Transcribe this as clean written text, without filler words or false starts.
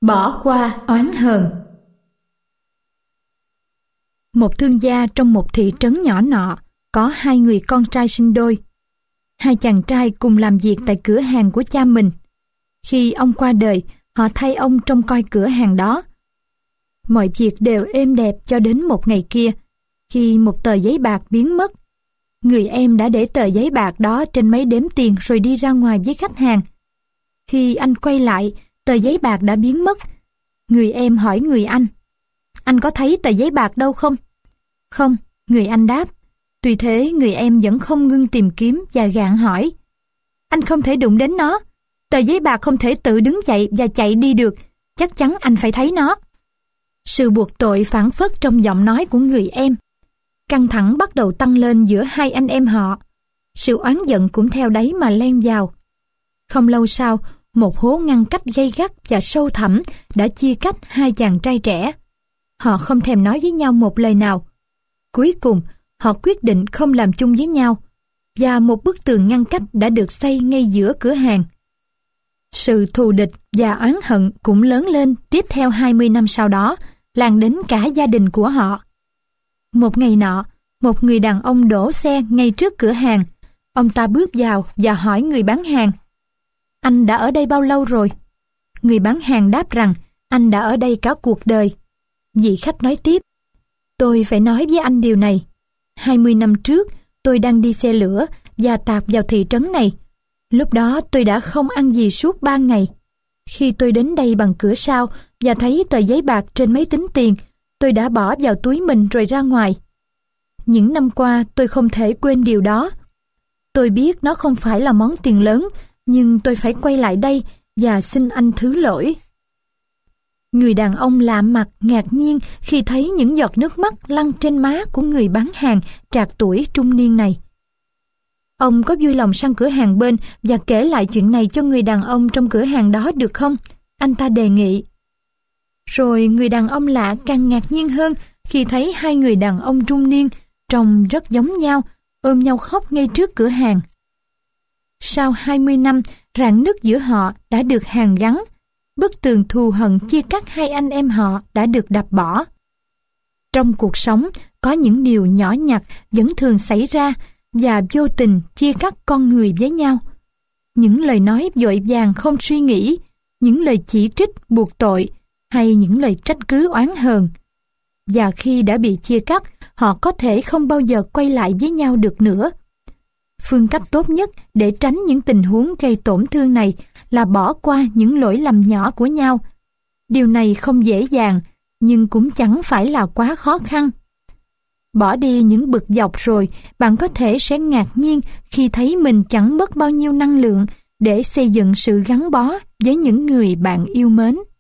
Bỏ qua oán hờn. Một thương gia trong một thị trấn nhỏ nọ có hai người con trai sinh đôi. Hai chàng trai cùng làm việc tại cửa hàng của cha mình. Khi ông qua đời, họ thay ông trông coi cửa hàng đó. Mọi việc đều êm đẹp cho đến một ngày kia, khi một tờ giấy bạc biến mất. Người em đã để tờ giấy bạc đó trên máy đếm tiền rồi đi ra ngoài với khách hàng. Khi anh quay lại, tờ giấy bạc đã biến mất. Người em hỏi người anh có thấy tờ giấy bạc đâu không? Không, người anh đáp. Tuy thế, người em vẫn không ngưng tìm kiếm và gạn hỏi. Anh không thể đụng đến nó. Tờ giấy bạc không thể tự đứng dậy và chạy đi được. Chắc chắn anh phải thấy nó. Sự buộc tội phảng phất trong giọng nói của người em. Căng thẳng bắt đầu tăng lên giữa hai anh em họ. Sự oán giận cũng theo đấy mà len vào. Không lâu sau, một hố ngăn cách gay gắt và sâu thẳm đã chia cách hai chàng trai trẻ. Họ không thèm nói với nhau một lời nào. Cuối cùng, họ quyết định không làm chung với nhau, và một bức tường ngăn cách đã được xây ngay giữa cửa hàng. Sự thù địch và oán hận cũng lớn lên tiếp theo 20 năm sau đó, lan đến cả gia đình của họ. Một ngày nọ, một người đàn ông đổ xe ngay trước cửa hàng. Ông ta bước vào và hỏi người bán hàng: Anh đã ở đây bao lâu rồi? Người bán hàng đáp rằng anh đã ở đây cả cuộc đời. Vị khách nói tiếp: Tôi phải nói với anh điều này. 20 năm trước, tôi đang đi xe lửa và tạt vào thị trấn này. Lúc đó tôi đã không ăn gì suốt 3 ngày. Khi tôi đến đây bằng cửa sau và thấy tờ giấy bạc trên máy tính tiền, tôi đã bỏ vào túi mình rồi ra ngoài. Những năm qua tôi không thể quên điều đó. Tôi biết nó không phải là món tiền lớn, nhưng tôi phải quay lại đây và xin anh thứ lỗi. Người đàn ông lạ mặt ngạc nhiên khi thấy những giọt nước mắt lăn trên má của người bán hàng trạc tuổi trung niên này. Ông có vui lòng sang cửa hàng bên và kể lại chuyện này cho người đàn ông trong cửa hàng đó được không? Anh ta đề nghị. Rồi người đàn ông lạ càng ngạc nhiên hơn khi thấy hai người đàn ông trung niên trông rất giống nhau, ôm nhau khóc ngay trước cửa hàng. Sau 20 năm, rạn nứt giữa họ đã được hàn gắn. Bức tường thù hận chia cắt hai anh em họ đã được đập bỏ. Trong cuộc sống, có những điều nhỏ nhặt vẫn thường xảy ra và vô tình chia cắt con người với nhau. Những lời nói vội vàng không suy nghĩ, những lời chỉ trích buộc tội hay những lời trách cứ oán hờn. Và khi đã bị chia cắt, họ có thể không bao giờ quay lại với nhau được nữa. Phương cách tốt nhất để tránh những tình huống gây tổn thương này là bỏ qua những lỗi lầm nhỏ của nhau. Điều này không dễ dàng, nhưng cũng chẳng phải là quá khó khăn. Bỏ đi những bực dọc rồi, bạn có thể sẽ ngạc nhiên khi thấy mình chẳng mất bao nhiêu năng lượng để xây dựng sự gắn bó với những người bạn yêu mến.